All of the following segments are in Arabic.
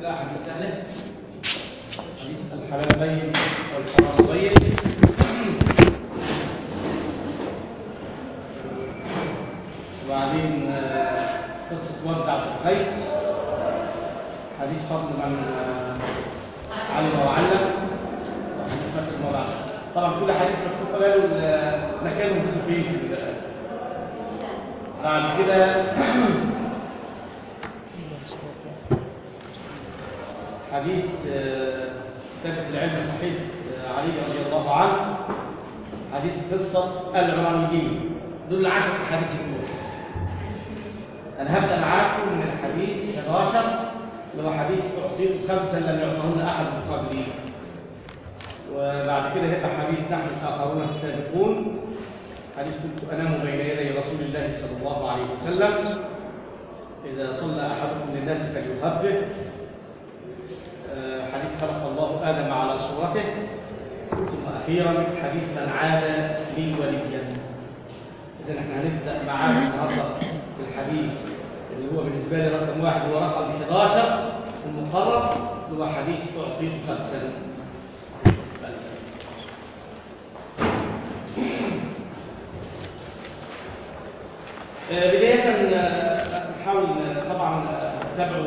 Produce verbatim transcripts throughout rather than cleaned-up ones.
كلها حديث سهلة. حديث الحلال بين والحرام بين. وبعدين قصة ورد عبد القيس، حديث فضل من علم وعلم، وحديث نفس الموضوع. طبعا كل حديث مكتوب قالوا مكانه موجود فين. بعد كده حديث كتابة العلم صحيح علي رضي الله عنه، حديث قصة العرانيين. دول العشر حديث الأول. أنا هبدأ معاكم من الحديث أحد عشر اللي هو حديث أعطيت خمسا لم يعطهن أحد من قبلي، وبعد كده هيبقى حديث نحن الآخرون السابقون، حديث كنت أنام بين يدي رسول الله صلى الله عليه وسلم إذا صلى أحدكم للناس فليخفف، حديث خلق الله آدم على صورته، ثم أخيرا حديث من عاد لي وليا. إذا احنا هنبدأ معاكم النهارده في الحديث اللي هو بالنسبة لي رقم واحد هو رقم أحد عشر في المقرر، اللي هو حديث أعطيت خمسا. بداية نحاول طبعا نتابع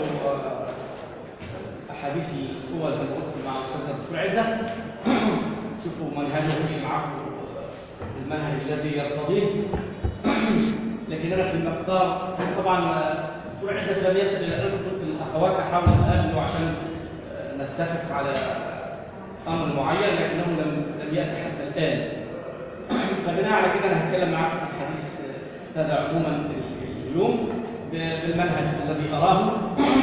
أحاديثي أول بالقرب مع الأستاذ الدكتور عزة، شوفوا منهجه يمشي معاكم المنهج الذي يرتضيه. لكن أنا في المختار طبعا الدكتور عزة لم يصل إلى أن قلت للأخوات أحاول أقابله عشان نتفق على أمر معين، لكنه لم لم يأتي حتى الآن. فبناء على كده أنا هتكلم معاكم في الحديث هذا عموما اليوم بالمنهج الذي أراه.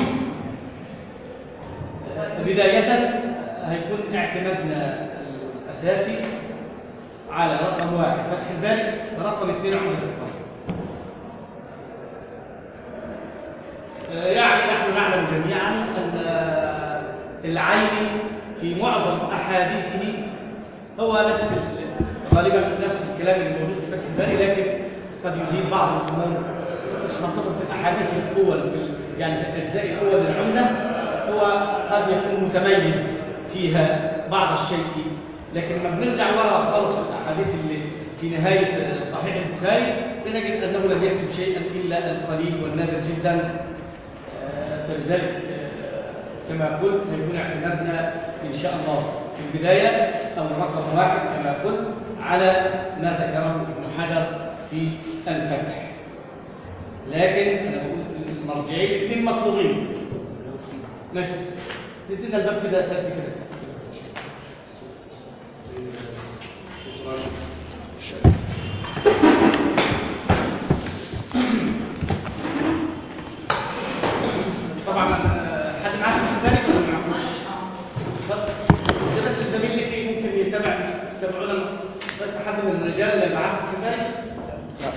بداية هيكون اعتمادنا الأساسي على رقم واحد فتح الباري، ورقم اثنين عمدة القرآن. يعني نحن نعلم جميعا أن العين في معظم أحاديثه هو نفس غالبا نفس الكلام اللي موجود في فتح الباري، لكن قد يزيد بعض الأمور خاصة في الأحاديث الأول، يعني في الأجزاء الأول العمدة هو قد يكون متميز فيها بعض الشيء، لكن لما بنرجع ورا خالص في الأحاديث اللي في نهاية صحيح البخاري بنجد أنه لم يكتب شيئا إلا القليل والنادر جدا. فلذلك كما قلت يكون اعتمادنا إن شاء الله في البداية أو رقم واحد كما قلت على ما ذكره ابن حجر في الفتح. لكن أنا بقول المرجعين اثنين مطلوبين. ماشي، تدينا الباب كده سد كده. طبعا حد معاك في ذلك ولا ما معكوش؟ بس الزميل اللي فيه ممكن يتابع يتابعونا بس حد من الرجال اللي معاك في ذلك؟ لا.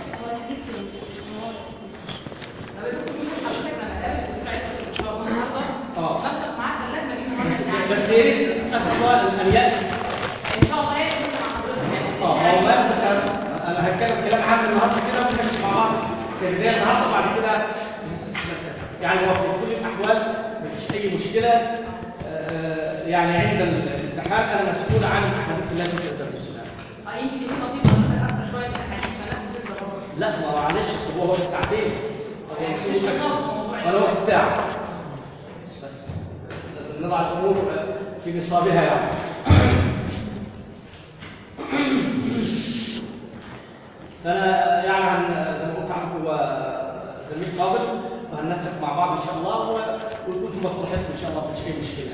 بس يا ريت أسأل أن يأتي إن شاء الله يأتي مع حضرتك. اه هو أنا هتكلم كلام عام النهارده كده ممكن مع بعض في بداية النهارده، وبعد كده يعني هو في كل الأحوال مفيش أي مشكلة. يعني عند الاستحقاق أنا مسؤول عن الأحاديث التي تدرسها. اه يمكن الخطيب مثلا أكثر شوية من الأحاديث فلا لا ما معلش هو هو الساعتين ولا هو في الساعة، بس نضع الأمور في نصابها يعني. فأنا يعني عن زي ما قلت عنكم هو زميل فاضل، وهننسق مع بعض إن شاء الله ويكون في مصلحتكم إن شاء الله، مفيش أي مشكلة.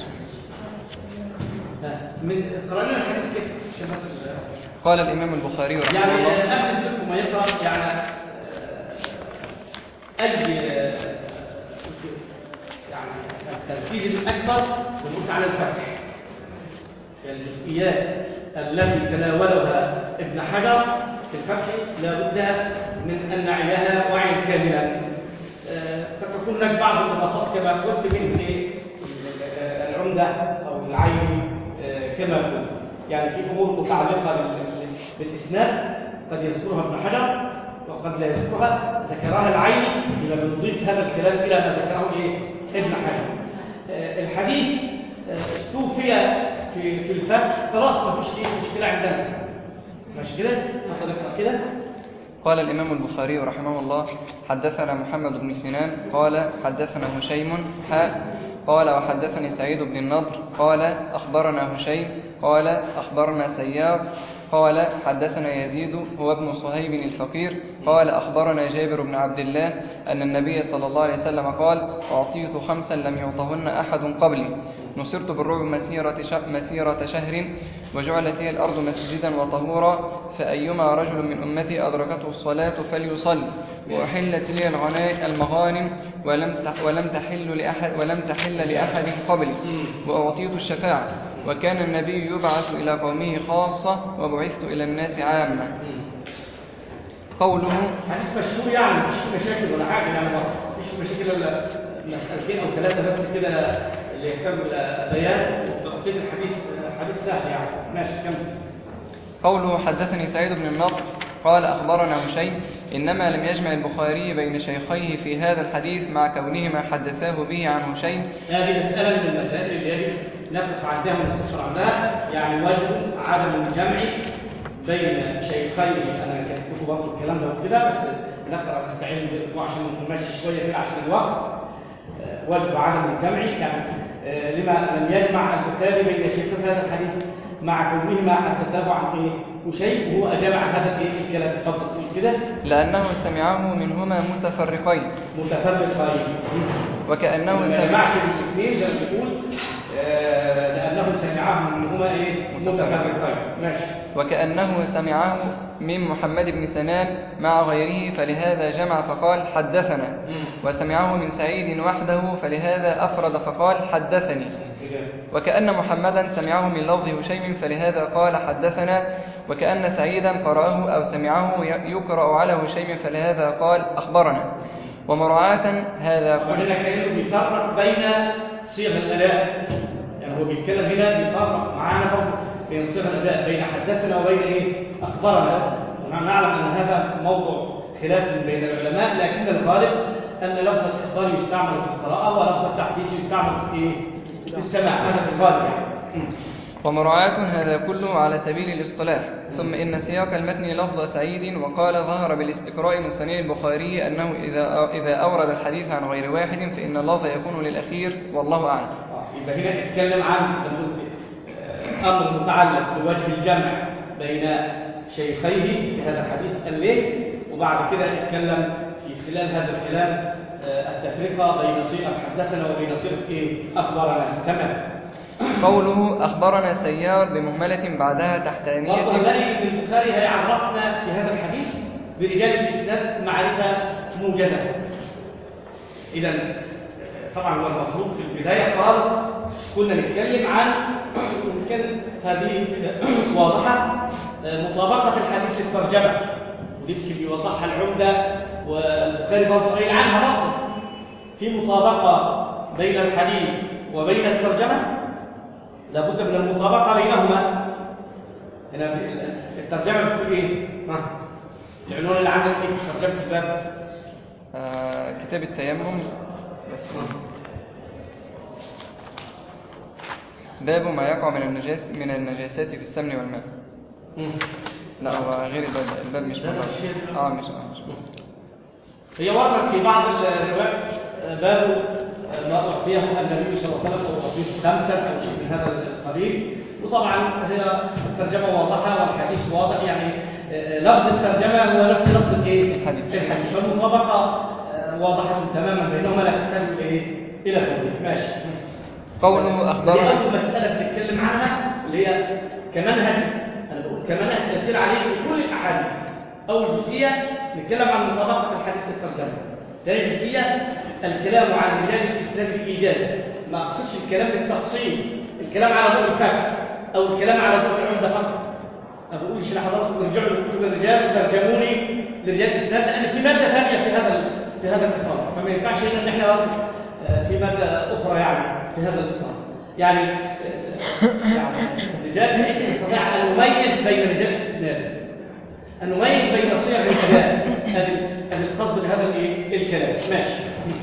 من قرأنا الحديث كيف عشان بس قال الإمام البخاري رحمه يعني الله قبل ذلك ما يقرأ يعني أجل يعني التركيز الأكبر يكون على الفتح، الجزئيات التي تناولها ابن حجر في الفتح لابد من أن نعيها وعيا كاملا. فتكون لك بعض النقاط كما قلت من العمدة أو العين كما قلت، يعني في أمور متعلقة بالإسناد قد يذكرها ابن حجر وقد لا يذكرها، ذكرها العين إذا بنضيف هذا الكلام إلى ما ذكره إيه ابن حجر. الحديث استوفي في في الفتح خلاص ما فيش ايه مشكله عندنا. ماشي كده؟ اتفضل اقرا كده. قال الإمام البخاري رحمه الله: حدثنا محمد بن سنان قال حدثنا هشيم حاء قال وحدثني سعيد بن النضر قال أخبرنا هشيم قال أخبرنا سيار قال حدثنا يزيد هو ابن صهيب الفقير قال أخبرنا جابر بن عبد الله أن النبي صلى الله عليه وسلم قال: أعطيت خمسا لم يعطهن أحد قبلي، نصرت بالرعب مسيرة, مسيرة شهر، وجعلت لي الأرض مسجدا وطهورا، فأيما رجل من أمتي أدركته الصلاة فليصل، وأحلت لي المغانم ولم ولم تحل لأحد ولم تحل لأحد قبلي، وأعطيت الشفاعة، وكان النبي يبعث إلى قومه خاصة وبعثت إلى الناس عامة. قوله حديث مشهور يعني مش مشاكل ولا حاجة يعني مش مشاكل إلا مسألتين أو ثلاثة بس كده اللي يهتم بالبيان وبقية الحديث حديث سهل يعني. ماشي كمل. قوله حدثني سعيد بن النضر قال أخبرنا هشيم، إنما لم يجمع البخاري بين شيخيه في هذا الحديث مع كونهما حدثاه به عن هشيم. هذه مسألة من المسائل اللي يجب نقف عندها ونستشعر عندها، يعني وجه عدم الجمع بين شيخيه. أنا كتبت برضه الكلام ده وكده بس نقرأ نستعين بالأسبوع عشان نمشي شوية كده عشان الوقت. وجه عدم الجمع يعني لما لم يجمع البخاري بين شيخيه هذا الحديث مع كونهما حدثاه عن ايه وشيء هو اجاب عن هذا الايه الكلام. اتفضل كده. لانه سمعه منهما متفرقين متفرقين وكانه ما سمعش الاثنين زي ما بيقول آه لانه سمعه منهما ايه متفرقين. ماشي. وكانه سمعه من محمد بن سنان مع غيره فلهذا جمع فقال حدثنا، وسمعه من سعيد وحده فلهذا افرد فقال حدثني، وكأن محمدا سمعه من لفظ هشيم فلهذا قال حدثنا، وكأن سعيدا قرأه أو سمعه يقرأ على هشيم فلهذا قال أخبرنا. ومراعاة هذا كله هنا كأنه بيفرق بين صيغ الأداء، يعني هو بيتكلم هنا بيفرق معانا برضه بين صيغ الأداء بين حدثنا وبين إيه أخبرنا. ونحن نعلم أن هذا موضوع خلاف بين العلماء، لكن الغالب أن لفظ الإخبار يستعمل في القراءة ولفظ التحديث يستعمل في إيه السماع. هذا في الغالب يعني. ومراعاة هذا كله على سبيل الاصطلاح. ثم إن سياق المتن لفظ سعيد، وقال ظهر بالاستقراء من صنيع البخاري أنه إذا إذا أورد الحديث عن غير واحد فإن اللفظ يكون للأخير والله أعلم. يبقى هنا نتكلم عن أمر متعلق بوجه الجمع بين شيخيه في هذا الحديث الليل، وبعد كده نتكلم في خلال هذا الكلام التفرقة بين صيغة حدثنا وبين صيغة إيه أخبرنا. تمام. قوله أخبرنا سيار بمهملة بعدها تحتانية. برضه نلاقي إن البخاري هيعرفنا في هذا الحديث برجال الإسناد معرفة موجزة. إذا طبعا هو المفروض في البداية خالص كنا نتكلم عن يمكن هذه واضحة مطابقة الحديث للترجمة، ودي بيوضحها العمدة والبخاري برضه قايل عنها برضه في مطابقة بين الحديث وبين الترجمة، لابد من المطابقة بينهما. هنا الترجمة بتقول ايه؟ ها العنوان اللي عندك ايه في ترجمة الباب؟ آه كتاب التيمم بس باب ما يقع من النجاس من النجاسات في السمن والماء. مم. لا هو غير الباب، الباب مش موجود. اه مش اه هي ورد في بعض الروايات باب ما أعطيه النبي صلى الله عليه وسلم أو أعطيه خمسة أو شيء من هذا القبيل. وطبعا هي الترجمة واضحة والحديث واضح، يعني لفظ الترجمة هو نفس لفظ الايه؟ الحديث. الحديث فالمطابقة واضحة تماما بينهما لا تحتاج إلى إلى توضيح. ماشي. قوله أخبرنا. دي أول مسألة بنتكلم عنها اللي هي كمنهج، أنا بقول كمنهج تسير عليه في كل الأحاديث. أول جزئية نتكلم عن مطابقة الحديث للترجمة. ثاني جزئية الكلام عن رجال الإسلام بالإيجاز، ما أقصدش الكلام بالتفصيل، الكلام على ضوء الفتح أو الكلام على ضوء العمدة فقط. ما بقولش لحضراتكم ارجعوا لكتب الرجال وترجموني لرجال الإسلام، لأن في مادة ثانية في هذا في هذا الإطار، فما ينفعش هنا إن إحنا في مادة أخرى يعني في هذا الإطار. يعني يعني الرجال نستطيع أن نميز بين رجال الإسلام، أن نميز بين صيغ الكلام. هذه القصد بهذا الكلام. ماشي.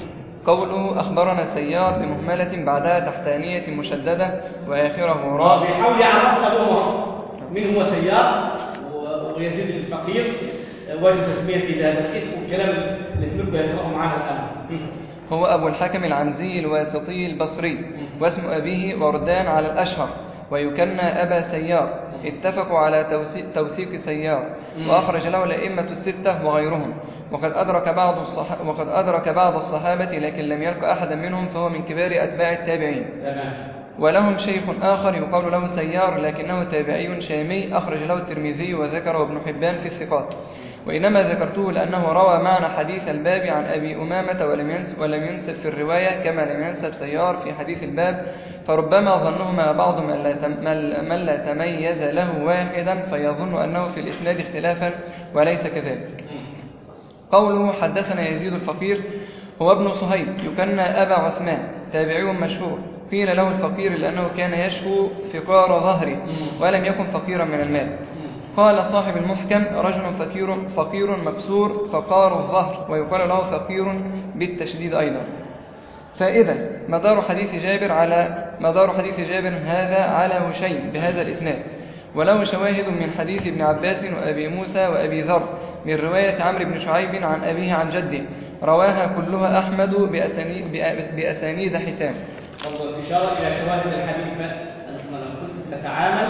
قوله أخبرنا سيار بمهملة بعدها تحتانية مشددة وآخره هو راء. بيحاول يعرفنا له من هو سيار ويزيد الفقير واجب تسمية إذا بس اسمه الكلام اللي سمعته يسمعه معنا الآن. هو أبو الحكم العنزي الواسطي البصري، واسم أبيه وردان على الأشهر، ويكنى أبا سيار. اتفقوا على توثيق سيار، وأخرج له الأئمة الستة وغيرهم. وقد أدرك بعض الصح... وقد أدرك بعض الصحابة لكن لم يلق أحدا منهم، فهو من كبار أتباع التابعين. ولهم شيخ آخر يقال له سيار لكنه تابعي شامي، أخرج له الترمذي وذكره ابن حبان في الثقات. وإنما ذكرته لأنه روى معنا حديث الباب عن أبي أمامة ولم ينسب, ولم ينسب في الرواية كما لم ينسب سيار في حديث الباب، فربما ظنهما بعض من لا, من لا تميز له واحدا فيظن أنه في الإسناد اختلافا وليس كذلك. قوله حدثنا يزيد الفقير هو ابن صهيب يكنى أبا عثمان، تابعي مشهور. قيل له الفقير لأنه كان يشكو فقار ظهره ولم يكن فقيرا من المال. قال صاحب المحكم رجل فقير, فقير مكسور فقار الظهر، ويقال له فقير بالتشديد أيضا. فإذا مدار حديث جابر على مدار حديث جابر هذا على هشيم بهذا الإسناد، وله شواهد من حديث ابن عباس وأبي موسى وأبي ذر من رواية عمرو بن شعيب عن أبيه عن جده، رواها كلها أحمد بأسانيد, بأسانيد حسام. إشارة إلى شواهد الحديث أننا كنت نتعامل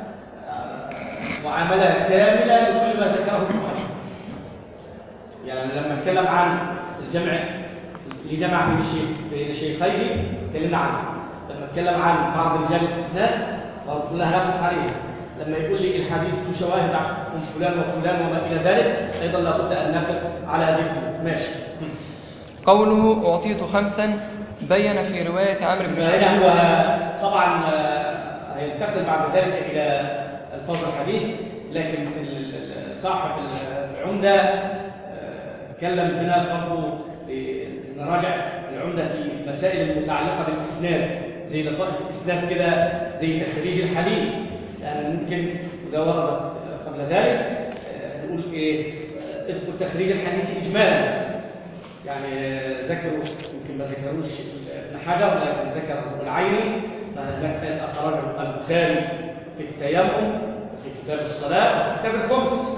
معاملة كاملة لكل ما ذكره المؤلف. يعني لما نتكلم عن الجمع اللي جمع بين الشيخ بين الشيخين تكلمنا عنه. لما نتكلم عن بعض رجال الإسناد قلنا هناك عليه. لما يقول لي الحديث له شواهد من فلان وفلان وما إلى ذلك أيضا لابد أن نقف على ذكره. ماشي. قوله أعطيت خمسا بين في رواية عمرو بن شعيب. هو طبعا هينتقل بعد ذلك إلى الفاظ الحديث، لكن صاحب العمدة تكلم هنا برضه نراجع العمدة في المسائل المتعلقة بالإسناد زي لطائف الإسناد كده زي تخريج الحديث. يعني ممكن إذا وردت قبل ذلك نقول إيه اذكر تخريج الحديث إجمالا، يعني ذكروا يمكن ما ذكروش ابن حجر لكن ذكر العيني أخرجه البخاري في التيمم في كتاب الصلاة وفي كتاب الخمس.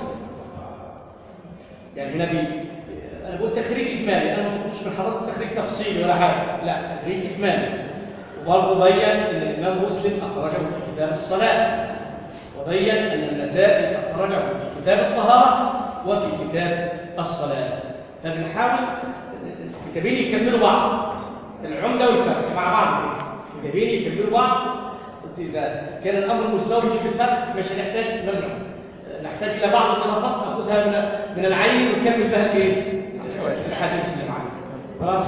يعني هنا بي أنا بقول تخريج إجمالي، أنا ما بقولش من حضرتك تخريج تفصيلي ولا حاجة، لا تخريج إجمالي. وبرضه بين أن الإمام مسلم أخرجه في كتاب الصلاة، وبين أن النسائي أخرجه في كتاب الطهارة وفي كتاب الصلاة. فبنحاول الكتابين يكملوا بعض، العمدة والفقه مع بعض، الكتابين يكملوا بعض. إذا كان الأمر مستوفي في الفقه مش هنحتاج نرجع، نحتاج إلى بعض الإضافات نأخذها من من العين ونكمل بها الإيه؟ الحديث اللي معنا. خلاص.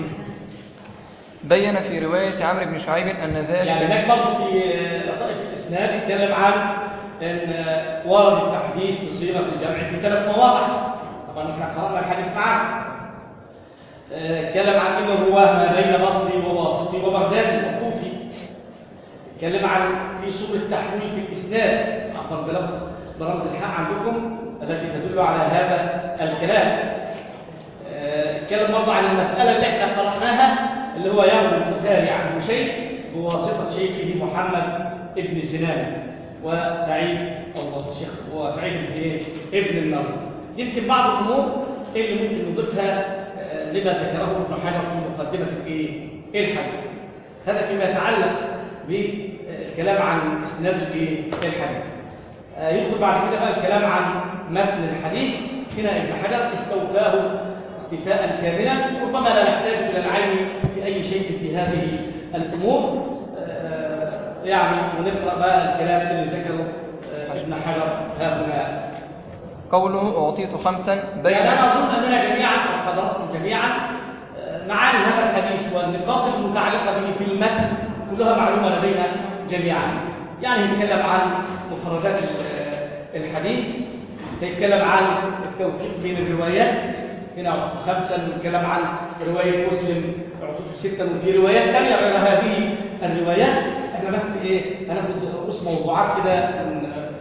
بين في رواية عمرو بن شعيب أن ذلك يعني هناك برضه في لطائف الإسناد يتكلم عن أن ورد التحديث بصيغة الجمع في ثلاث مواضع. طبعا احنا قرأنا الحديث معاك. اتكلم عن ان الرواه ما بين بصري وواسطي وبغدادي وكوفي. اتكلم عن في صورة تحويل في الإسناد أخبر بلفظ برمز الحاء عندكم التي تدل على هذا الكلام. اتكلم برضه عن المسألة اللي احنا قرأناها اللي هو يروي البخاري عن شيء بواسطة شيخه محمد ابن سنان وسعيد الله الشيخ وسعيد بن ابن النضر. يمكن بعض الأمور اللي ممكن نضيفها لما ذكره ابن حجر في مقدمة ايه الحديث. هذا فيما يتعلق بالكلام عن اسناد الحديث. يدخل بعد كده بقى الكلام عن متن الحديث. هنا ابن حجر استوفاه استيفاء كاملا، ربما لا نحتاج الى العلم في اي شيء في هذه الامور. يعني ونقرا بقى الكلام اللي ذكره ابن حجر هنا. قوله أعطيت خمسا بين يعني أنا أظن أننا جميعا حضراتكم جميعا معاني هذا الحديث والنقاط المتعلقة به في المتن كلها معلومة لدينا جميعا. يعني نتكلم عن مخرجات الحديث، نتكلم عن التوفيق بين الروايات هنا خمسا، نتكلم عن رواية مسلم ستا وفي روايات ثانية غير هذه الروايات. احنا بس ايه هناخد رؤوس موضوعات كده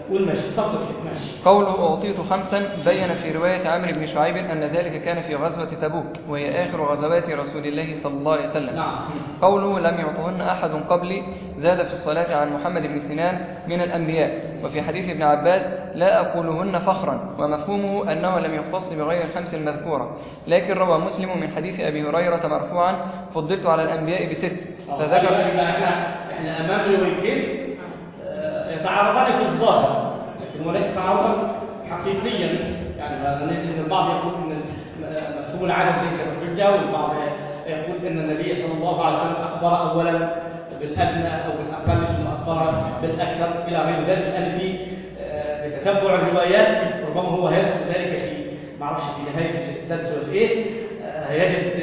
والمشي تفضل ماشي. قوله أعطيت خمسا بين في رواية عمرو بن شعيب أن ذلك كان في غزوة تبوك وهي آخر غزوات رسول الله صلى الله عليه وسلم. نعم. قوله لم يعطهن أحد قبلي زاد في الصلاة عن محمد بن سنان من الأنبياء. وفي حديث ابن عباس لا أقولهن فخرا، ومفهومه أنه لم يختص بغير الخمس المذكورة، لكن روى مسلم من حديث أبي هريرة مرفوعا فضلت على الأنبياء بست. فذكر احنا امام روايتين يتعارضان في الظاهر لكن وليس تعارضا حقيقيا، يعني ان البعض يقول ان مفهوم العدد ليس بالحجه، والبعض يقول ان النبي صلى الله عليه وسلم اخبر اولا بالادنى او بالاقل ثم اخبر بالاكثر الى غير ذلك، لان في بتتبع الروايات ربما هو هيذكر ذلك في ما اعرفش في نهايه الدرس ولا ايه، هيجد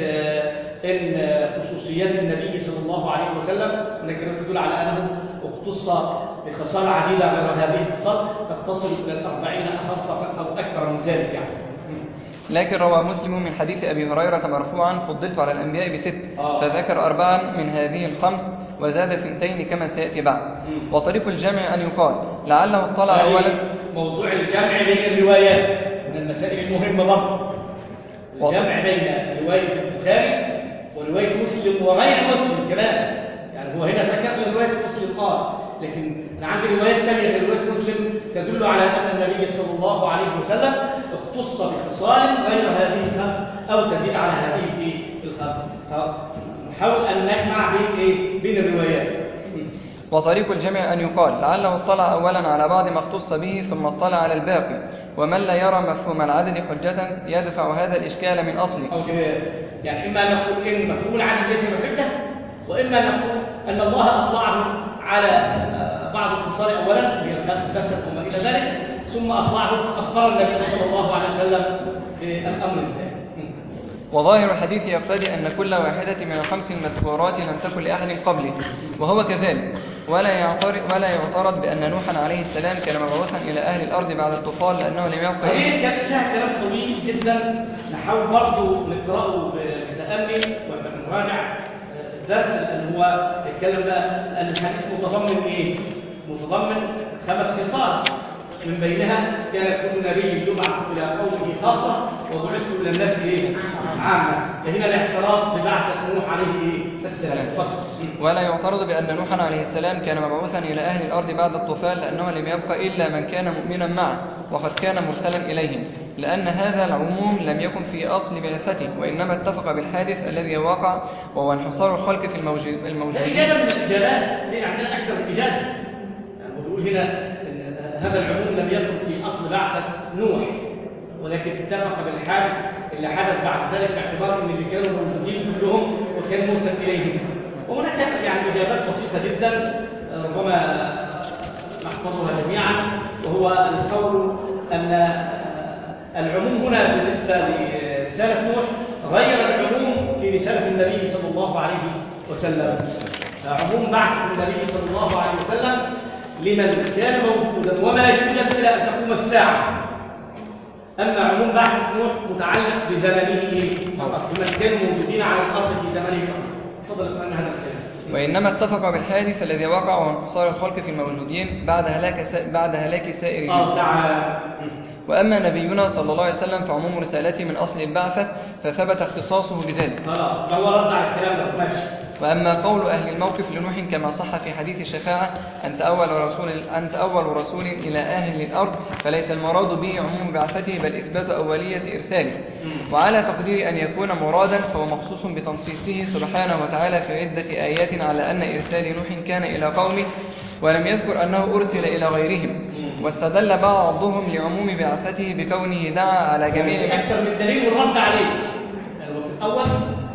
ان خصوصيات النبي صلى الله عليه وسلم انك تدل على انه اختص بخصال عديده غير هذه الخصال تتصل الى الأربعين خاصه او اكثر من ذلك يعني. لكن روى مسلم من حديث أبي هريرة مرفوعا فضلت على الأنبياء بست، فذكر أربعا من هذه الخمس وزاد ثنتين كما سيأتي بعد. وطريق الجمع أن يقال لعله اطلع أولا. موضوع الجمع بين الروايات من المسائل المهمة برضه، الجمع بين رواية البخاري ورواية مسلم وغير مسلم كمان، يعني هو هنا ذكر رواية مسلم اه لكن أنا عندي روايات ثانية غير رواية مسلم تدل على أن النبي صلى الله عليه وسلم اختص بخصال غير هذه الخمس أو تزيد على هذه الخمس. نحاول أن نجمع بين إيه؟ بين الروايات. وطريق الجمع أن يقال لعله اطلع أولا على بعض ما اختص به ثم اطلع على الباقي، ومن لا يرى مفهوم العدد حجة يدفع هذا الإشكال من أصله. يعني إما نقول إن مفهوم العدد ليس بحجة، وإما نقول أن الله أطلعه على بعض الخصال أولا هي الخمس بس وما إلى ذلك، ثم أطلعه أخبر النبي صلى الله عليه وسلم بالأمر الثاني. وظاهر الحديث يقتضي أن كل واحدة من الخمس المذكورات لم تكن لأحد قبله، وهو كذلك. ولا يعترض, ولا يعترض بأن نوحا عليه السلام كان مبعوثا إلى أهل الأرض بعد الطوفان لأنه لم يبقى إيه. كان فيها كلام طويل جدا نحاول برضه نقرأه بتأمل ونراجع الدرس اللي هو يتكلم بقى أن الحديث متضمن إيه؟ متضمن خمس خصال من بينها كان كل نبي يبعث إلى قومه خاصة وبعث إلى الناس إيه؟ عامة. هنا الاعتراض ببعثة نوح عليه إيه؟ السلام. ولا يعترض بأن نوحا عليه السلام كان مبعوثا إلى أهل الأرض بعد الطوفان لأنه لم يبقى إلا من كان مؤمنا معه وقد كان مرسلا إليهم، لأن هذا العموم لم يكن في أصل بعثته، وإنما اتفق بالحادث الذي وقع وهو انحصار الخلق في الموجودين. الإجابة من الإجابات هي عندنا أكثر من إجابة. يعني بقول هنا هذا العموم لم يكن في أصل بعثة نوح، ولكن اتفق بالحادث اللي حدث بعد ذلك باعتبار ان اللي كانوا موجودين كلهم وكان مرسل اليهم. وهناك يعني اجابات بسيطه جدا ربما نحفظها جميعا، وهو القول ان العموم هنا بالنسبه لرساله نوح غير العموم في رساله النبي صلى الله عليه وسلم. عموم بعث النبي صلى الله عليه وسلم لمن كان موجودا وما يوجد الى ان تقوم الساعه. أما عموم بعث نوح متعلق بزمنه فقط، بمن كانوا موجودين على الأرض في زمنه فقط. تفضل أن هذا الكلام. وإنما اتفق بالحادث الذي وقع وانحصار الخلق في الموجودين بعد هلاك سا... بعد هلاك سائر الناس. وأما نبينا صلى الله عليه وسلم فعموم رسالته من أصل البعثة فثبت اختصاصه بذلك. خلاص هو رد على الكلام ده ماشي. وأما قول أهل الموقف لنوح كما صح في حديث الشفاعة أنت أول رسول أنت أول رسول إلى أهل الأرض، فليس المراد به عموم بعثته بل إثبات أولية إرساله. وعلى تقدير أن يكون مرادا فهو مخصوص بتنصيصه سبحانه وتعالى في عدة آيات على أن إرسال نوح كان إلى قومه ولم يذكر أنه أرسل إلى غيرهم. واستدل بعضهم لعموم بعثته بكونه دعا على جميع أكثر من دليل والرد عليه. الأول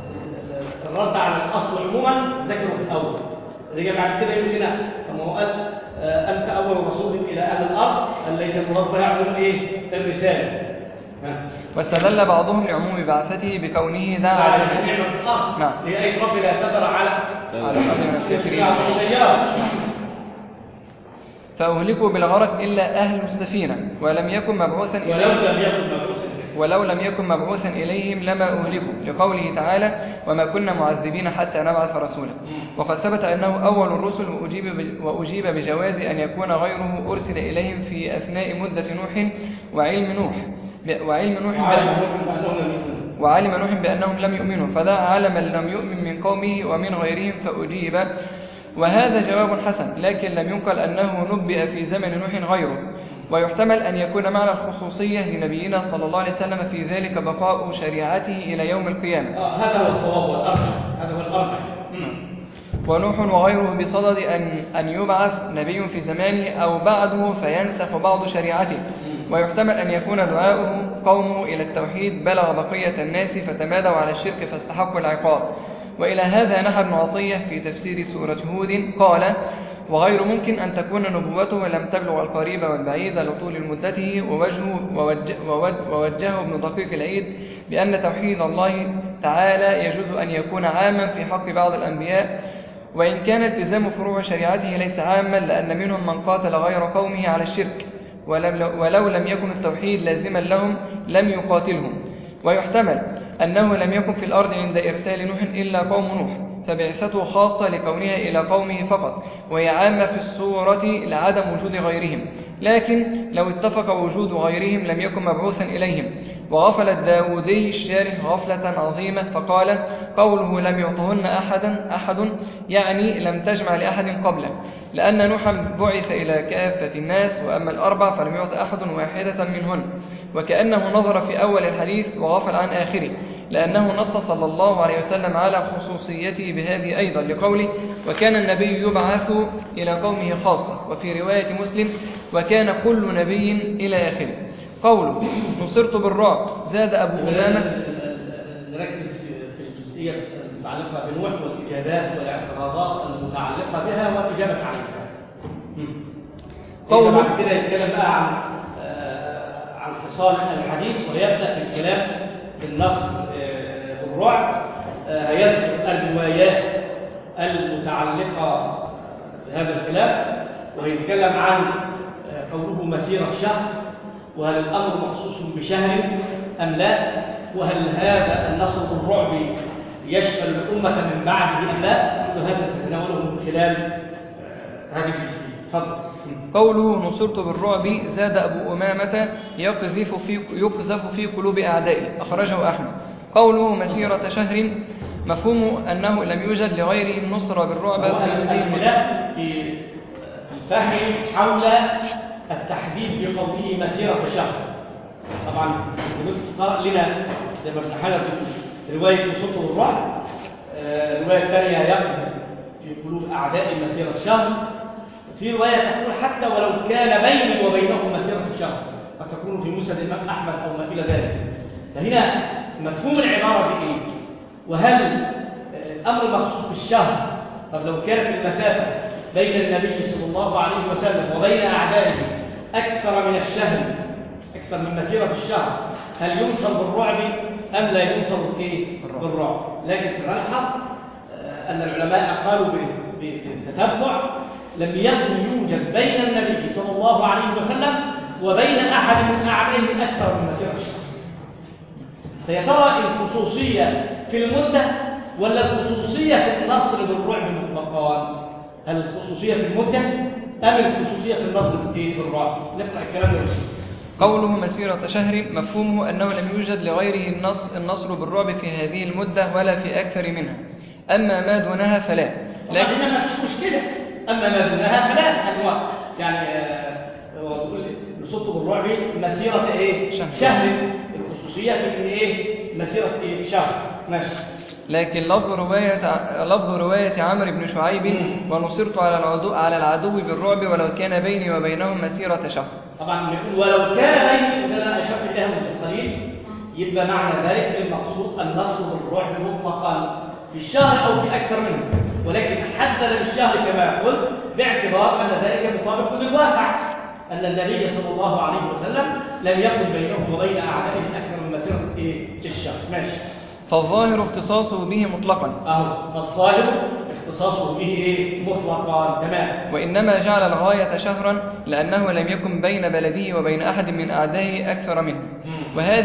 الرد على الأصل عموما ذكره في الأول، رجع بعد كده يقول لنا كما هو قال أنت أول رسول إلى أهل الأرض ليس المراد بها عموم إيه؟ الرسالة. واستدل بعضهم لعموم بعثته بكونه دعا على جميع من في الأرض. نعم. لأي رب لا تذر على على الأرض من الكافرين. فأهلكوا بالغرق إلا أهل السفينة ولم يكن مبعوثا إلى ولو لم يكن مبعوثا ولو لم يكن مبعوثا إليهم لما أهلكوا، لقوله تعالى وما كنا معذبين حتى نبعث رسولا. وقد ثبت أنه أول الرسل وأجيب, وأجيب بجواز أن يكون غيره أرسل إليهم في أثناء مدة نوح وعلم نوح وعلم نوح وعلم نوح بأنهم لم يؤمنوا، فدعا على من لم يؤمن من قومه ومن غيرهم فأجيب. وهذا جواب حسن، لكن لم ينقل أنه نبئ في زمن نوح غيره. ويحتمل أن يكون معنى الخصوصية لنبينا صلى الله عليه وسلم في ذلك بقاء شريعته إلى يوم القيامة. آه هذا هو الصواب والأرجح، هذا هو الأرجح. ونوح وغيره بصدد أن, أن يبعث نبي في زمانه أو بعده فينسخ بعض شريعته. ويحتمل أن يكون دعاؤه قومه إلى التوحيد بلغ بقية الناس فتمادوا على الشرك فاستحقوا العقاب. وإلى هذا نحى ابن عطية في تفسير سورة هود قال وغير ممكن أن تكون نبوته لم تبلغ القريب والبعيد لطول مدته. ووجهه ووجه ووجهه ابن دقيق العيد بأن توحيد الله تعالى يجوز أن يكون عاما في حق بعض الأنبياء، وإن كان التزام فروع شريعته ليس عاما، لأن منهم من قاتل غير قومه على الشرك ولو لم يكن التوحيد لازما لهم لم يقاتلهم. ويحتمل أنه لم يكن في الأرض عند إرسال نوح إلا قوم نوح، فبعثته خاصة لكونها إلى قومه فقط، وهي عامة في الصورة لعدم وجود غيرهم، لكن لو اتفق وجود غيرهم لم يكن مبعوثا إليهم. وغفل الداودي الشارح غفلة عظيمة فقال قوله لم يعطهن أحدا أحد يعني لم تجمع لأحد قبله، لأن نوحا بعث إلى كافة الناس، وأما الأربع فلم يعط أحد واحدة منهن. وكأنه نظر في أول الحديث وغفل عن آخره، لأنه نص صلى الله عليه وسلم على خصوصيته بهذه أيضا لقوله وكان النبي يبعث إلى قومه خاصة. وفي رواية مسلم وكان كل نبي إلى آخره. قوله نصرت بالرعب زاد أبو أمامة. نركز في الجزئية المتعلقة بنوح والإجابات والاعتراضات المتعلقة بها والإجابة عليها. قوله بعد كده يتكلم بقى عن عن خصال الحديث، ويبدأ الكلام بالنصر بالرعب. هيذكر الروايات المتعلقة بهذا الكلام، وهيتكلم عن قوله مسيرة شهر، وهل الأمر مخصوص بشهر أم لا، وهل هذا النصر بالرعب يشمل الأمة من بعده أم لا. كل هذا سنتناوله من خلال هذه الجزئية. تفضل. قوله نصرت بالرعب زاد أبو أمامة يقذف في, يقذف في قلوب أعدائه، أخرجه أحمد. قوله مسيرة شهر مفهوم أنه لم يوجد لغيره النصر بالرعب في هذه المدة. في الفهم حول التحديد بقوله مسيرة شهر. طبعا قرأ لنا زي ما فتحنا في رواية نصرت بالرعب، الرواية الثانية يقذف في قلوب أعداء مسيرة شهر. في رواية تقول حتى ولو كان بيني وبينهم مسيرة شهر، قد تكون في مسند الإمام أحمد أو ما إلى ذلك. فهنا مفهوم العبارة بإيه؟ وهل الأمر مخصوص بالشهر؟ طب لو كانت المسافة بين النبي صلى الله عليه وسلم وبين أعدائه أكثر من الشهر، أكثر من مسيرة الشهر، هل ينصر بالرعب أم لا ينصر بالرعب؟ لكن سنلحظ أن العلماء قالوا بالتتبع لم يكن يوجد بين النبي صلى الله عليه وسلم وبين أحد من أعدائه أكثر من مسيرة الشهر. فيا ترى الخصوصية في المدة ولا الخصوصية في النصر بالرعب مطلقا؟ هل الخصوصية في المدة أم الخصوصية في النصر بالرعب؟ نقرأ الكلام ده. قوله مسيرة شهر مفهومه أنه لم يوجد لغيره النصر بالرعب في هذه المدة ولا في أكثر منها، أما ما دونها فلا. لكن ما فيش مشكلة، أما ما دونها فلا. أنواع يعني هو بيقول نصرت بالرعب مسيرة إيه؟ شهر. شهر. الخصوصية في إيه؟ مسيرة إيه؟ شهر. ماشي. لكن لفظ رواية لفظ رواية عمرو بن شعيب ونصرت على العدو على العدو بالرعب ولو كان بيني وبينهم مسيرة شهر. طبعا ولو كان بيني وبين أنا أشرت إليها منذ قليل، يبقى معنى ذلك المقصود النصر بالرعب مطلقا في الشهر أو في أكثر منه، ولكن حدد بالشهر كما قلت باعتبار أن ذلك مطابق للواقع، أن النبي صلى الله عليه وسلم لم يكن بينه وبين أعدائه أكثر من مسيرة إيه؟ الشهر. ماشي. فالظاهر اختصاصه به مطلقا. أهو فالظاهر اختصاصه به إيه؟ مطلقا. تمام. وإنما جعل الغاية شهرا لأنه لم يكن بين بلده وبين أحد من أعدائه أكثر منه. وهذه الخصوصية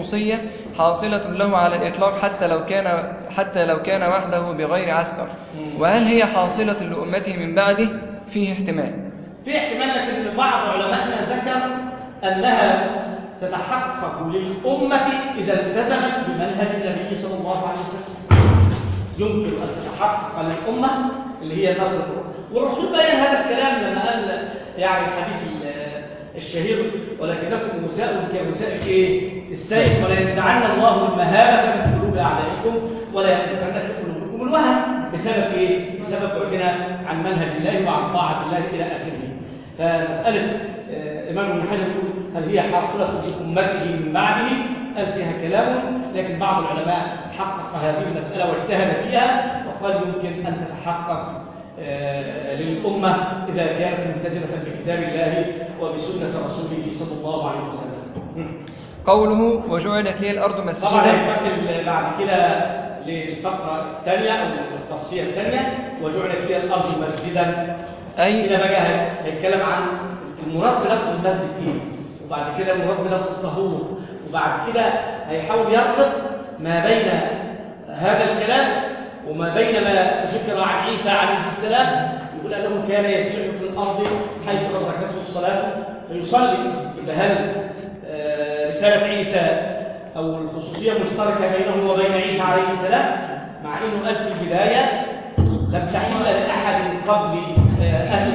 خصوصية حاصلة له على الإطلاق حتى لو كان حتى لو كان وحده بغير عسكر، وهل هي حاصلة لأمته من بعده؟ فيه احتمال. في احتمال، لكن بعض علمائنا ذكر أنها تتحقق للأمة إذا التزمت بمنهج النبي صلى الله عليه وسلم. يمكن أن تتحقق للأمة اللي هي نصر القرآن. والرسول بين هذا الكلام لما قال يعني الحديث الشهير: ولكنكم مساء كمساء ايه؟ السيف، ولا ينزعن الله المهابة من قلوب أعدائكم ولا يحدثن في قلوبكم الوهن. بسبب ايه؟ بسبب بعدنا عن منهج الله وعن طاعة الله إلى آخره. فمسألة إمام ابن حجر يقول هل هي حاصلة بأمته من بعده؟ قال فيها كلام، لكن بعض العلماء حقق هذه المسألة واجتهد فيها وقال يمكن أن تتحقق للأمة إذا كانت ملتزمة بكتاب الله وبسنة رسوله صلى الله عليه وسلم. قوله وجعلت لي الأرض مسجدا. طبعا هينتقل بعد كده للفقرة الثانية أو التصفية الثانية: وجعلت لي الأرض مسجدا. أي إذا بقى هيتكلم عن المراد بنفس المسجد إيه، وبعد كده المراد بنفس الطهور، وبعد كده هيحاول يربط ما بين هذا الكلام وما بين ما ذكر عن عيسى عليه السلام. يقول أنه كان يسير في الأرض حيث أدركته الصلاة فيصلي. إذا هل رسالة عيسى أو الخصوصية مشتركة بينه وبين عيسى عليه السلام، مع أنه قال في البداية لم تحل لأحد قبل أهل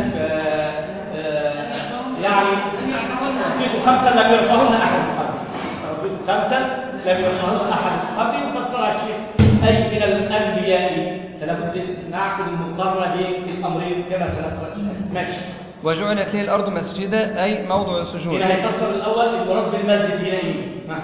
يعني ربيت خمسا لم يرفعهن أحد قبل ربيت خمسا لم يرفعهن أحد قبل وفسرها الشيخ أي من الأنبياء. فلابد نعقد المقارنة بين الأمرين كما سنقرأ. ماشي. وجعلت لي الأرض مسجدا أي موضع سجود. هنا هيفسر الأول المراد بالمسجد هنا إيه؟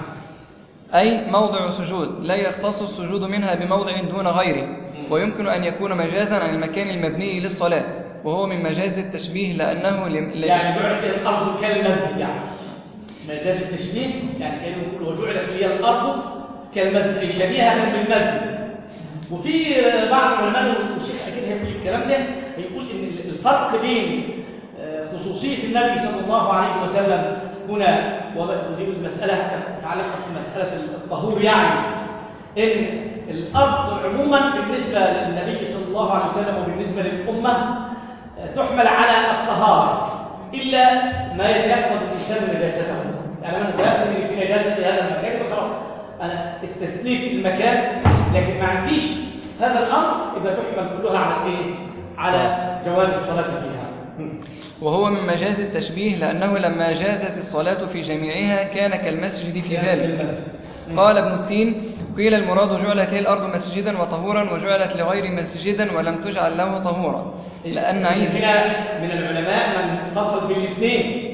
أي موضع سجود لا يختص السجود منها بموضع دون غيره، ويمكن أن يكون مجازا عن المكان المبني للصلاة، وهو من مجاز التشبيه لأنه لم... يعني جعلت الأرض كالمسجد، يعني مجاز التشبيه يعني كانوا يقولوا وجعلت لي الأرض كالمسجد أي شبيهة بالمسجد. وفي بعض العلماء والشيخ أكيد هيقول الكلام ده، هيقول إن الفرق بين خصوصية النبي صلى الله عليه وسلم هنا ودي المسألة تتعلق بمسألة الطهور، يعني إن الأرض عموما بالنسبة للنبي صلى الله عليه وسلم وبالنسبة للأمة تحمل على الطهارة إلا ما يتيقظ الإنسان نجاسته. يعني أنا متأكد إن في نجاسة في هذا المكان فخلاص أنا استثنيت المكان، لكن ما عنديش هذا الأمر إذا تحمل كلها على إيه؟ على جواز الصلاة فيها. وهو من مجاز التشبيه لأنه لما جازت الصلاة في جميعها كان كالمسجد في ذلك. قال ابن التين: قيل المراد جعلت لي الأرض مسجدا وطهورا، وجعلت لغير مسجدا ولم تجعل له طهورا، لأن عيسى من العلماء من اتصل بالاثنين،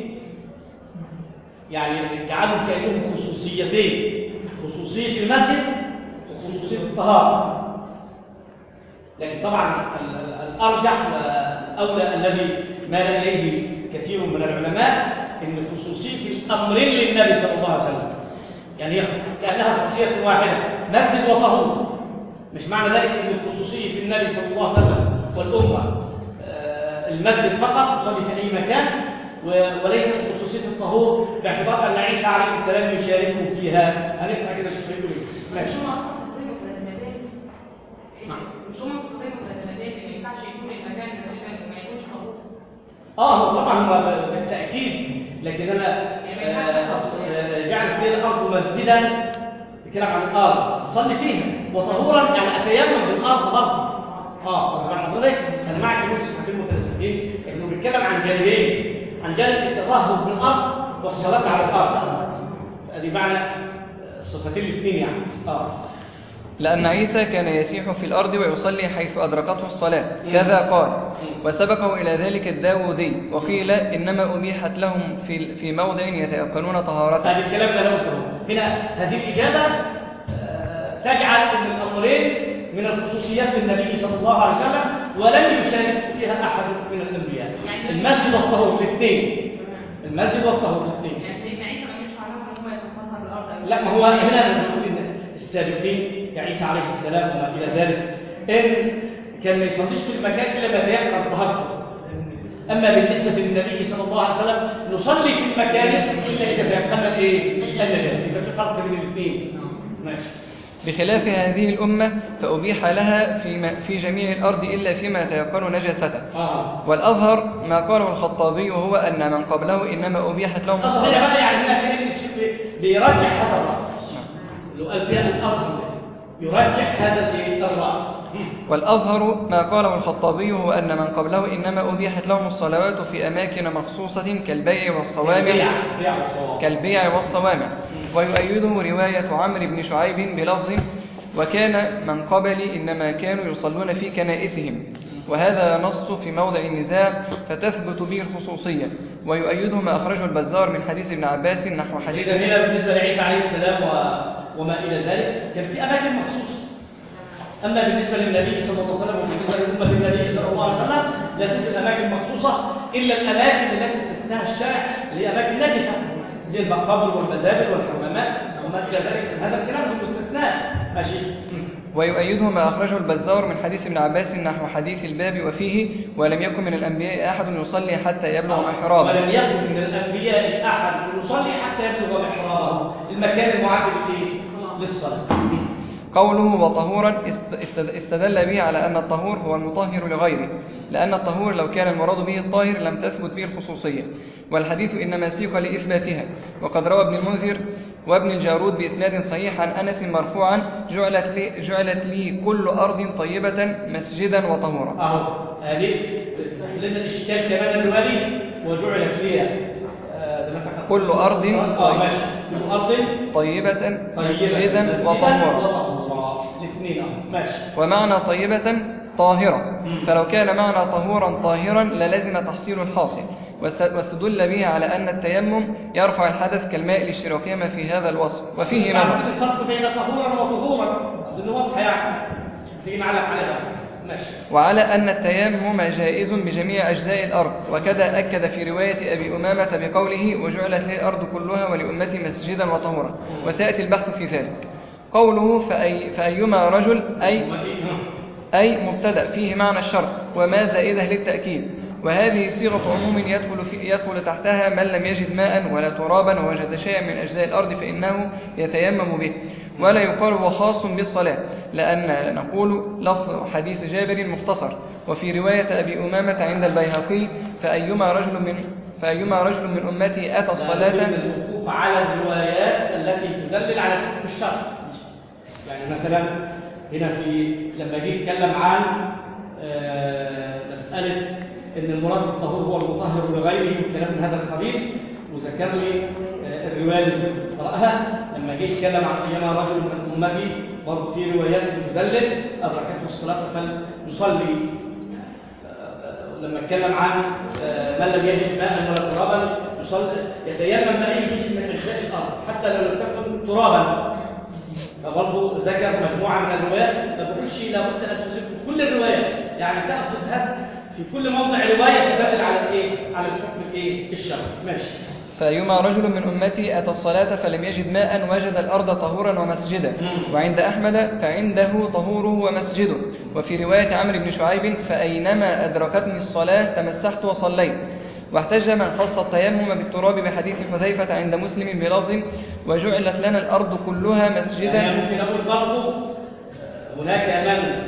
يعني جعلوا كأنهم خصوصيتين: خصوصية المسجد وخصوصية الطهارة. لكن طبعا الأرجح والأولى الذي مال إليه كثير من العلماء إن خصوصية الأمرين للنبي صلى الله عليه وسلم، يعني كأنها خصوصية واحدة مسجد وطهور. مش معنى ذلك أن الخصوصية النبي صلى الله عليه وسلم والأمة المسجد فقط تصلي في أي مكان، وليست خصوصية الطهور باعتبار أن عيسى عليه السلام يشاركه فيها. هنفتح كده شوف يقول إيه. ماشي. اه هو طبعا هو بالتاكيد، لكن انا جعلت لي الارض مسجدا بكلام عن الارض صلي فيها وطهورا، يعني اتيمم بالارض برضه. اه طبعا حضرتك انا معك في الصحابين المتناسبين انه بيتكلم عن جانبين: عن جانب التطهر بالارض والصلاه على الارض. ادي معنى الصفتين الاثنين يعني. اه لأن عيسى كان يسيح في الأرض ويصلي حيث أدركته الصلاة، كذا قال. وسبقه إلى ذلك الداودي، وقيل إنما أبيحت لهم في في موضع يتيقنون طهارته. هذا الكلام ده لو هنا هذه الإجابة تجعل أن الأمرين من الخصوصيات للنبي صلى الله عليه وسلم ولم يشارك فيها أحد من الأنبياء. المسجد والطهور الاثنين، المسجد والطهور الاثنين. لا ما هو هنا بنقول إن السابقين كعيسى عليه السلام وما إلى ذلك إن كان ما يصليش في المكان إلا ما يتيقن طهارته. أما أما بالنسبة للنبي صلى الله عليه وسلم نصلي في المكان إلا إذا تيقنا إيه؟ النجاسة. يبقى في فرق بين الاثنين. ماشي. بخلاف هذه الأمة فأبيح لها في, في جميع الأرض إلا فيما يتيقن نجاسته. آه. والأظهر ما قاله الخطابي وهو أن من قبله إنما أبيحت لهم الصلاة. يعني هنا كان بيرجح هذا الرأي. لو قال فيها الأصل يرجح هذا الرأي. والأظهر ما قاله الخطابي هو أن من قبله إنما أبيحت لهم الصلوات في أماكن مخصوصة كالبيع والصوامع كالبيع والصوامع. ويؤيده رواية عمرو بن شعيب بلفظ وكان من قبل إنما كانوا يصلون في كنائسهم، وهذا نص في موضع النزاع فتثبت به الخصوصية. ويؤيده ما أخرجه البزار من حديث ابن عباس نحو حديث إذا هنا بالنسبة لعيسى عليه السلام وما إلى ذلك كان في أماكن مخصوصة. أما بالنسبة للنبي صلى الله عليه وسلم وبالنسبة لأمة النبي صلى الله عليه وسلم لا توجد الأماكن مخصوصة إلا الأماكن التي استثناها الشارع اللي هي أماكن نجسة زي المقابر والمزابل والحمامات وما إلى ذلك. هذا الكلام بالمستثناء. ماشي. ويؤيده ما أخرجه البزار من حديث ابن عباس نحو حديث الباب وفيه ولم يكن من الأنبياء أحد يصلي حتى يبلغ محرابه. ولم يكن من الأنبياء أحد يصلي حتى يبلغ محرابه المكان المعد للصلاة. قوله وطهورا استدل به على أن الطهور هو المطهر لغيره، لأن الطهور لو كان المراد به الطاهر لم تثبت به الخصوصية، والحديث إنما سيق لإثباتها. وقد روى ابن المنذر وابن الجارود بإسناد صحيح عن أنس مرفوعا جعلت لي, جعلت لي كل أرض طيبة مسجدا وطهورا. أهو هذه لنا الإشكال كمان الوالي وجعلت لي كل أرض طيبة مسجدا وطهورا. ومعنى طيبة طاهرة، فلو كان معنى طهورا طاهرا للزم تحصيل الحاصل، واستدل به على أن التيمم يرفع الحدث كالماء لاشتراكهما في هذا الوصف. وفيه نظر. الفرق بين طهورا وطهورا أظن واضح يعني. تيجي على على وعلى أن التيمم جائز بجميع أجزاء الأرض، وكذا أكد في رواية أبي أمامة بقوله وجعلت لي الأرض كلها ولأمتي مسجدا وطهورا، وسيأتي البحث في ذلك. قوله فأي فأيما رجل أي, أي مبتدأ فيه معنى الشرط وما زائده للتأكيد، وهذه صيغة عموم يدخل, في يدخل تحتها من لم يجد ماء ولا ترابا ووجد شيئا من أجزاء الأرض فإنه يتيمم به، ولا يقال هو خاص بالصلاة، لأن نقول لفظ حديث جابر مختصر. وفي رواية أبي أمامة عند البيهقي فأيما رجل من فأيما رجل من أمتي أتى الصلاة. الوقوف على الروايات التي تدلل على حكم الشرع. يعني مثلا هنا في لما جه يتكلم عن مسألة إن المراد بالطهور هو المطهر لغيره والكلام من هذا القبيل، وذكر لي الرواية اللي قرأها لما جه يتكلم عن أيما رجل من أمتي برضه في روايات بتدلل أدركته الصلاة فليصلي. لما اتكلم عن من لم يجد ماء ولا ترابا يصلي يتيمم بأي جزء من أجزاء الأرض حتى لو لم تكن ترابا. فبرضه ذكر مجموعة من الروايات ما بقولش لابد أن تدرك كل الروايات، يعني تأخذها في كل موضع رواية تدل على الإيه؟ على الحكم الإيه؟ الشرعي. ماشي. فأيما رجل من أمتي أتى الصلاة فلم يجد ماء وجد الأرض طهورا ومسجدا. وعند أحمد فعنده طهوره ومسجده. وفي رواية عمرو بن شعيب فأينما أدركتني الصلاة تمسحت وصليت. واحتج من خص التيمم بالتراب بحديث حذيفة عند مسلم بلفظ وجعلت لنا الأرض كلها مسجدا. يعني ممكن أقول برضه هناك من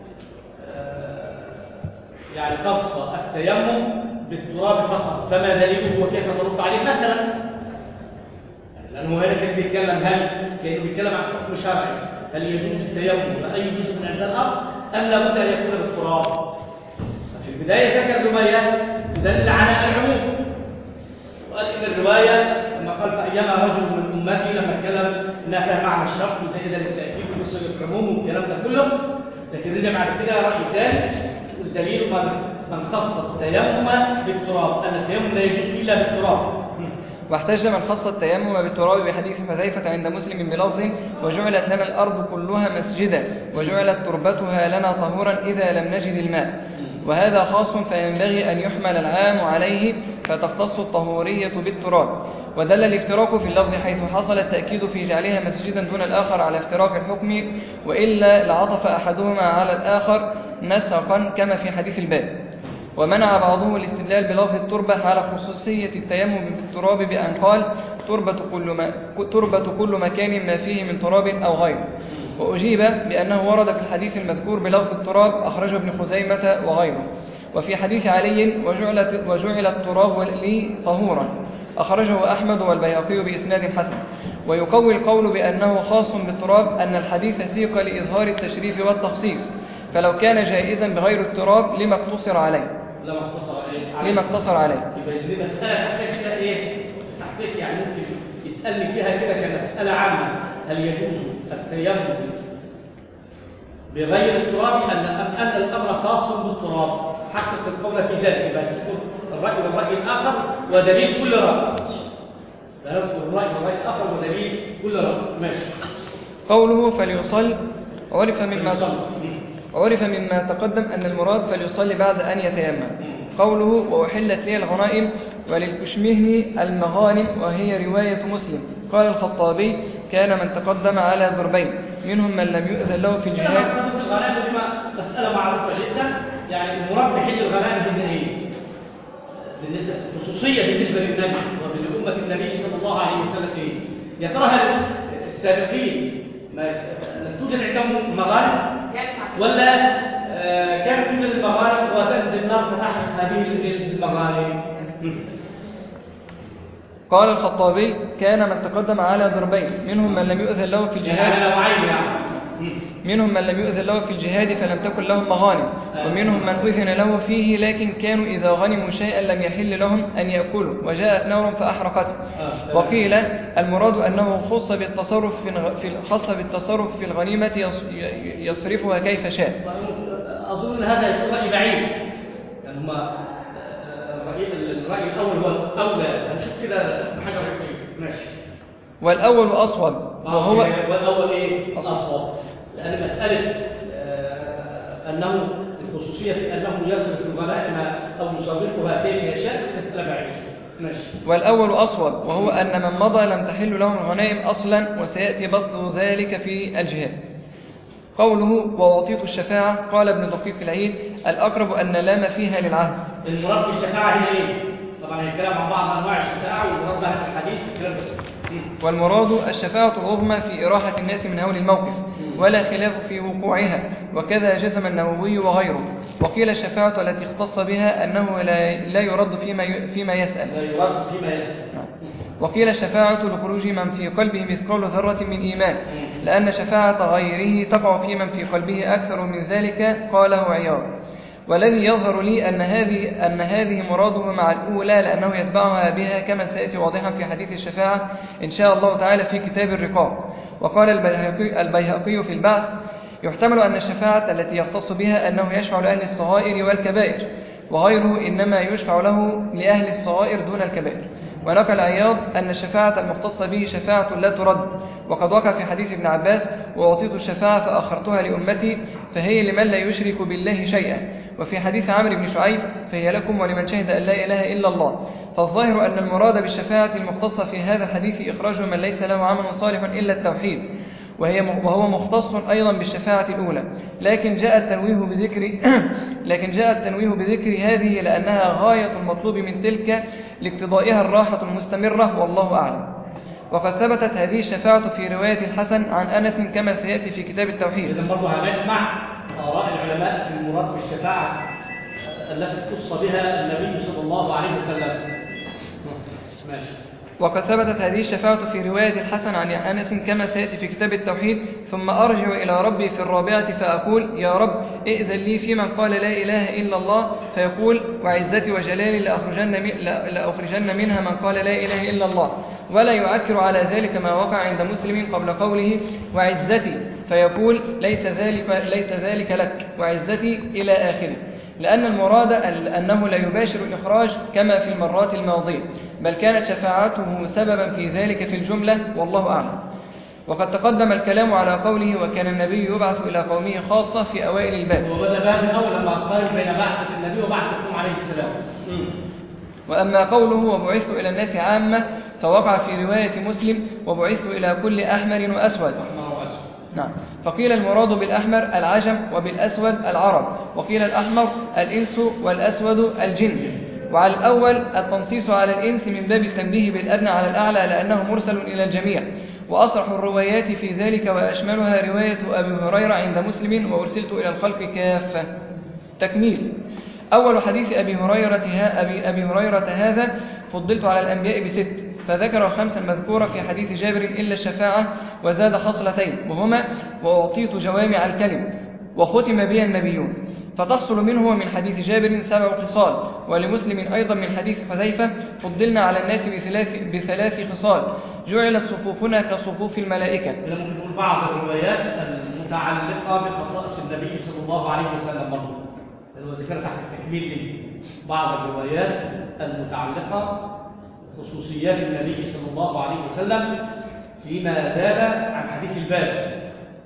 يعني خص التيمم بالتراب فقط، فما دليله وكيف ترد عليه مثلا؟ لأنه هنا كان بيتكلم هل كأنه بيتكلم عن حكم شرعي، هل يجوز التيمم بأي جزء من أجزاء الأرض أم لابد أن يكون بالتراب؟ في البداية ذكر رواية تدل على العموم، وقال إن الرواية لما قال فأيما رجل من أمتي لما اتكلم إنها فيها معنى الشرط وزي ده للتأكيد بصيغة العموم والكلام ده كله، لكن رجع بعد كده رأي ثالث والدليل من خص التيمم بالتراب أن التيمم لا يجوز إلا بالتراب. واحتج من خص التيمم بالتراب بحديث حذيفة عند مسلم بلفظ وجعلت لنا الأرض كلها مسجدا وجعلت تربتها لنا طهورا إذا لم نجد الماء، وهذا خاص فينبغي أن يحمل العام عليه فتختص الطهورية بالتراب. ودل الافتراق في اللفظ حيث حصل التأكيد في جعلها مسجدا دون الآخر على افتراق الحكم، وإلا لعطف أحدهما على الآخر نسقا كما في حديث الباب. ومنع بعضهم الاستدلال بلفظ التربة على خصوصية التيمم بالتراب بأن قال تربة كل, ما تربة كل مكان ما فيه من تراب أو غيره. وأجيب بأنه ورد في الحديث المذكور بلفظ التراب أخرجه ابن خزيمة وغيره. وفي حديث علي وجعل, وجعل التراب لي طهورا أخرجه أحمد والبيهقي بإسناد حسن. ويقوي القول بأنه خاص بالتراب أن الحديث سيق لإظهار التشريف والتخصيص، فلو كان جائزا بغير التراب لما اقتصر عليه لما اقتصر عليه لما اقتصر عليه يبقى دي مسألة تحتاج كده إيه؟ تحتاج يعني ممكن يسألني فيها كده كمسألة عامة، هل يجوز التيمم بغير التراب أم أن الأمر خاص بالتراب؟ حقق القول في ذلك، يبقى تذكر الرأي والرأي الآخر ودليل كل رأي. فنذكر الرأي والرأي الآخر ودليل كل رأي. ماشي. قوله فليصل عرف مما عرف مما تقدم أن المراد فليصلي بعد أن يتيمم. قوله وأحلت لي الغنائم وللكشمهن المغانم وهي رواية مسلم. قال الخطابي كان من تقدم على ضربين منهم من لم يؤذن له في الجهاد. الغنائم دي مسألة معروفة جدا، يعني المراد بحل الغنائم دي ايه؟ بالنسبة خصوصية بالنسبة للنبي وبالأمة النبي صلى الله عليه وسلم ايه؟ يا ترى هل السابقين توجد عندهم مغانم ولا آه كانت توجد المغانم وتنزل النار فتحت هذه المغانم؟ قال الخطابي كان من تقدم على ضربين منهم من لم يؤذن له في الجهاد منهم من لم يؤذن له في الجهاد فلم تكن لهم مغانم، ومنهم من أذن له فيه لكن كانوا إذا غنموا شيئا لم يحل لهم أن يأكلوا وجاءت نار فأحرقته. وقيل المراد أنه خص بالتصرف في خاص بالتصرف في الغنيمة يصرفها كيف شاء. أظن هذا يكون رأي بعيد، يعني هما الرأي الأول هو الأولى، هنشوف كده حاجة ماشي. والأول أصوب وهو والأول إيه أصوب، لأن مسألة آه أنه الخصوصية في أنه يصرف الغنائم أو يصرفها كيف يشاء مسألة بعيدة. ماشي. والأول أصوب وهو أن من مضى لم تحل لهم الغنائم أصلا، وسيأتي بسط ذلك في الجهاد. قوله وأعطيت الشفاعة قال ابن دقيق العيد الأقرب أن لام فيها للعهد. المراد بالشفاعة هنا إيه؟ طبعا الكلام عن بعض أنواع الشفاعة والمراد بها الحديث الكلام ده. والمراد الشفاعة العظمى في إراحة الناس من هول الموقف ولا خلاف في وقوعها، وكذا جزم النووي وغيره. وقيل الشفاعة التي اختص بها أنه لا يرد فيما فيما يسأل لا يرد فيما يسأل. وقيل الشفاعة لخروج من في قلبه مثقال ذرة من إيمان، لأن شفاعة غيره تقع في من في قلبه أكثر من ذلك. قاله عياض. والذي يظهر لي أن هذه أن هذه مراده مع الأولى لأنه يتبعها بها كما سيأتي واضحا في حديث الشفاعة إن شاء الله تعالى في كتاب الرقاق. وقال البيهقي, البيهقي في البعث يحتمل أن الشفاعة التي يختص بها أنه يشفع لأهل الصغائر والكبائر، وغيره إنما يشفع له لأهل الصغائر دون الكبائر. ونقل عياض أن الشفاعة المختصة به شفاعة لا ترد، وقد وقع في حديث ابن عباس وأعطيت الشفاعة فأخرتها لأمتي فهي لمن لا يشرك بالله شيئا. وفي حديث عمرو بن شعيب فهي لكم ولمن شهد أن لا إله إلا الله. فالظاهر أن المراد بالشفاعة المختصة في هذا الحديث إخراج من ليس له عمل صالح إلا التوحيد، وهي وهو مختص أيضا بالشفاعة الأولى، لكن جاء التنويه بذكر لكن جاء التنويه بذكر هذه لأنها غاية المطلوب من تلك لاقتضائها الراحة المستمرة والله أعلم. وقد ثبتت هذه الشفاعة في رواية الحسن عن أنس كما سيأتي في كتاب التوحيد. إذن برضو هنجمع آراء العلماء في المراد بالشفاعة التي اختص بها النبي صلى الله عليه وسلم. ماشي. وقد ثبتت هذه الشفاعة في رواية الحسن عن أنس كما سيأتي في كتاب التوحيد. ثم أرجع إلى ربي في الرابعة فأقول يا رب ائذن لي في من قال لا إله إلا الله، فيقول وعزتي وجلالي لأخرجن, لأخرجن منها من قال لا إله إلا الله. ولا يعكر على ذلك ما وقع عند مسلم قبل قوله وعزتي، فيقول ليس ذلك, ليس ذلك لك وعزتي إلى آخره، لأن المراد أنه لا يباشر الإخراج كما في المرات الماضية، بل كانت شفاعته سببا في ذلك في الجملة والله أعلم. وقد تقدم الكلام على قوله وكان النبي يبعث إلى قومه خاصة في أوائل الباب، وبدأ باب الأول لما قال بين بعثة النبي وبعثة عليه السلام. وأما قوله وبعثت إلى الناس عامة فوقع في رواية مسلم وبعثت إلى كل أحمر وأسود. نعم. فقيل المراد بالأحمر العجم وبالأسود العرب، وقيل الأحمر الإنس والأسود الجن. وعلى الأول التنصيص على الإنس من باب التنبيه بالأدنى على الأعلى لأنه مرسل إلى الجميع، وأصرح الروايات في ذلك وأشملها رواية أبي هريرة عند مسلم وأرسلت إلى الخلق كافة. تكميل. أول حديث أبي هريرة, أبي, أبي هريرة هذا فضلت على الأنبياء بست، فذكر الخمس المذكورة في حديث جابر إلا الشفاعة، وزاد خصلتين وهما وأعطيت جوامع الكلم وختم بي النبيون، فتحصل منه من حديث جابر سبع خصال. ولمسلم أيضا من حديث حذيفة فضلنا على الناس بثلاث, بثلاث خصال جعلت صفوفنا كصفوف الملائكة. نقول بعض الروايات المتعلقة بخصائص النبي صلى الله عليه وسلم برضه ذكرت تحت التكميل لي بعض الروايات المتعلقة بخصوصيات النبي صلى الله عليه وسلم فيما زاد عن حديث الباب.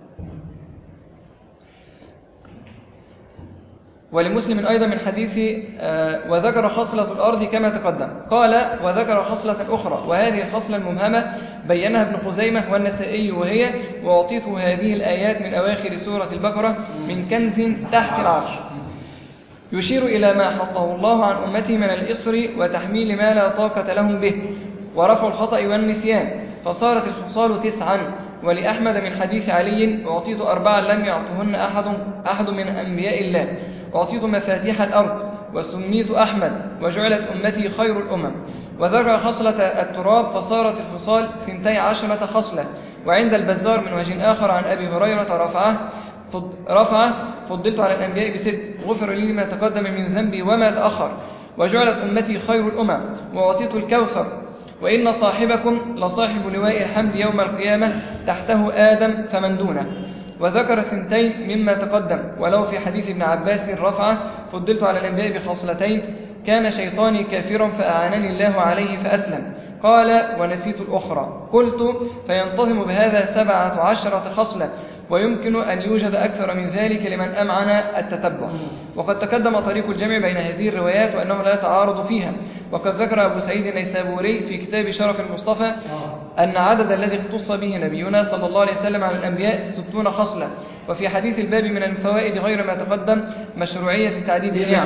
ولمسلم أيضا من حديث آه وذكر خصلة الأرض كما تقدم. قال وذكر خصلة أخرى، وهذه الخصلة المبهمة بينها ابن خزيمة والنسائي، وهي وأعطيت هذه الآيات من أواخر سورة البقرة من كنز تحت العرش، يشير إلى ما حطه الله عن أمته من الإصر وتحميل ما لا طاقة لهم به ورفع الخطأ والنسيان، فصارت الخصال تسعا. ولأحمد من حديث علي أعطيت أربعا لم يعطهن أحد, أحد من أنبياء الله، أعطيت مفاتيح الأرض وسميت أحمد وجعلت أمتي خير الأمم. وذكر خصلة التراب فصارت الخصال سنتي عشرة خصلة. وعند البزار من وجه آخر عن أبي هريرة رفعه رفعه فضلت على الأنبياء بست، غفر لي ما تقدم من ذنبي وما تأخر، وجعلت أمتي خير الأمم، وأعطيت الكوثر، وإن صاحبكم لصاحب لواء الحمد يوم القيامة تحته آدم فمن دونه. وذكر ثنتين مما تقدم. ولو في حديث ابن عباس رفعه فضلت على الأنبياء بخصلتين، كان شيطاني كافرا فأعانني الله عليه فأسلم. قال ونسيت الأخرى. قلت فينتظم بهذا سبعة عشرة خصلة، ويمكن أن يوجد أكثر من ذلك لمن أمعن التتبع. وقد تقدم طريق الجمع بين هذه الروايات وأنه لا تعارض فيها. وقد ذكر أبو سعيد النيسابوري في كتاب شرف المصطفى أن عدد الذي اختص به نبينا صلى الله عليه وسلم على الأنبياء ستون خصلة. وفي حديث الباب من الفوائد غير ما تقدم مشروعية تعديد النعم.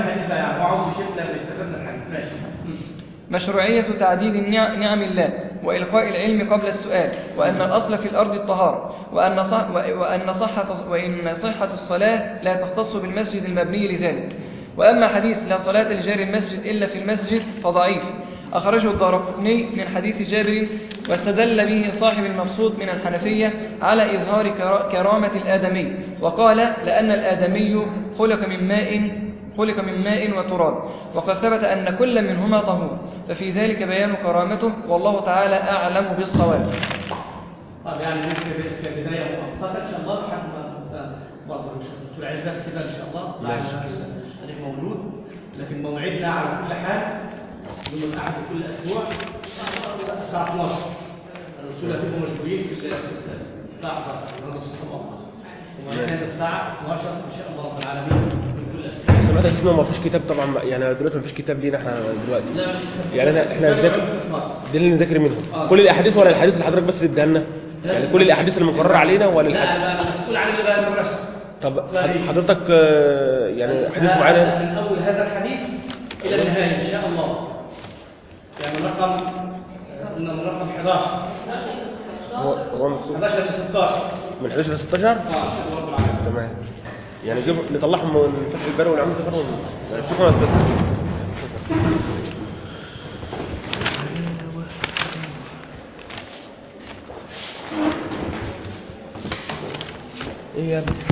مشروعية تعديد نعم الله وإلقاء العلم قبل السؤال، وأن الأصل في الأرض الطهارة، وأن صح وأن صحة وإن صحة الصلاة لا تختص بالمسجد المبني لذلك. وأما حديث لا صلاة لجار المسجد إلا في المسجد فضعيف، أخرجه الدارقطني من حديث جابر، واستدل به صاحب المقصود من الحنفية على إظهار كرامة الآدمي، وقال لأن الآدمي خلق من ماء خلق من ماء وتراب، وقد ثبت أن كل منهما طهور، ففي ذلك بيان كرامته، والله تعالى أعلم بالصواب. طب يعني كبداية مؤقتة إن شاء الله لحد ما برضه الدكتور عزت كده إن شاء الله ماشي عليك مولود، لكن موعدنا على كل حال يوم الأحد كل أسبوع الساعة اثناشر. الرسول هتبقوا مشغولين في الساعة احدى عشر في الصباح، ومعنا الساعة اثناشر إن شاء الله رب العالمين. سمعت اسمه ما فيش كتاب طبعا، يعني دلوقتي ما فيش كتاب لينا احنا دلوقتي، يعني انا احنا نذاكر دي اللي نذاكر منهم كل الاحاديث، ولا الحديث اللي حضرتك بس اللي اديها لنا، يعني كل الاحاديث اللي مقرره علينا ولا الحديث؟ لا لا مسؤول عن اللي بقى المدرسه. طب حضرتك يعني حديث معانا من اول هذا الحديث الى النهايه ان شاء الله، يعني من رقم قلنا من رقم احداشر هو هو احداشر ل ستاشر، من احداشر ل ستاشر اه تمام، يعني نجيب نطلعهم من فتح البر والعمود تفرون شوفوا انا ايه يا ابني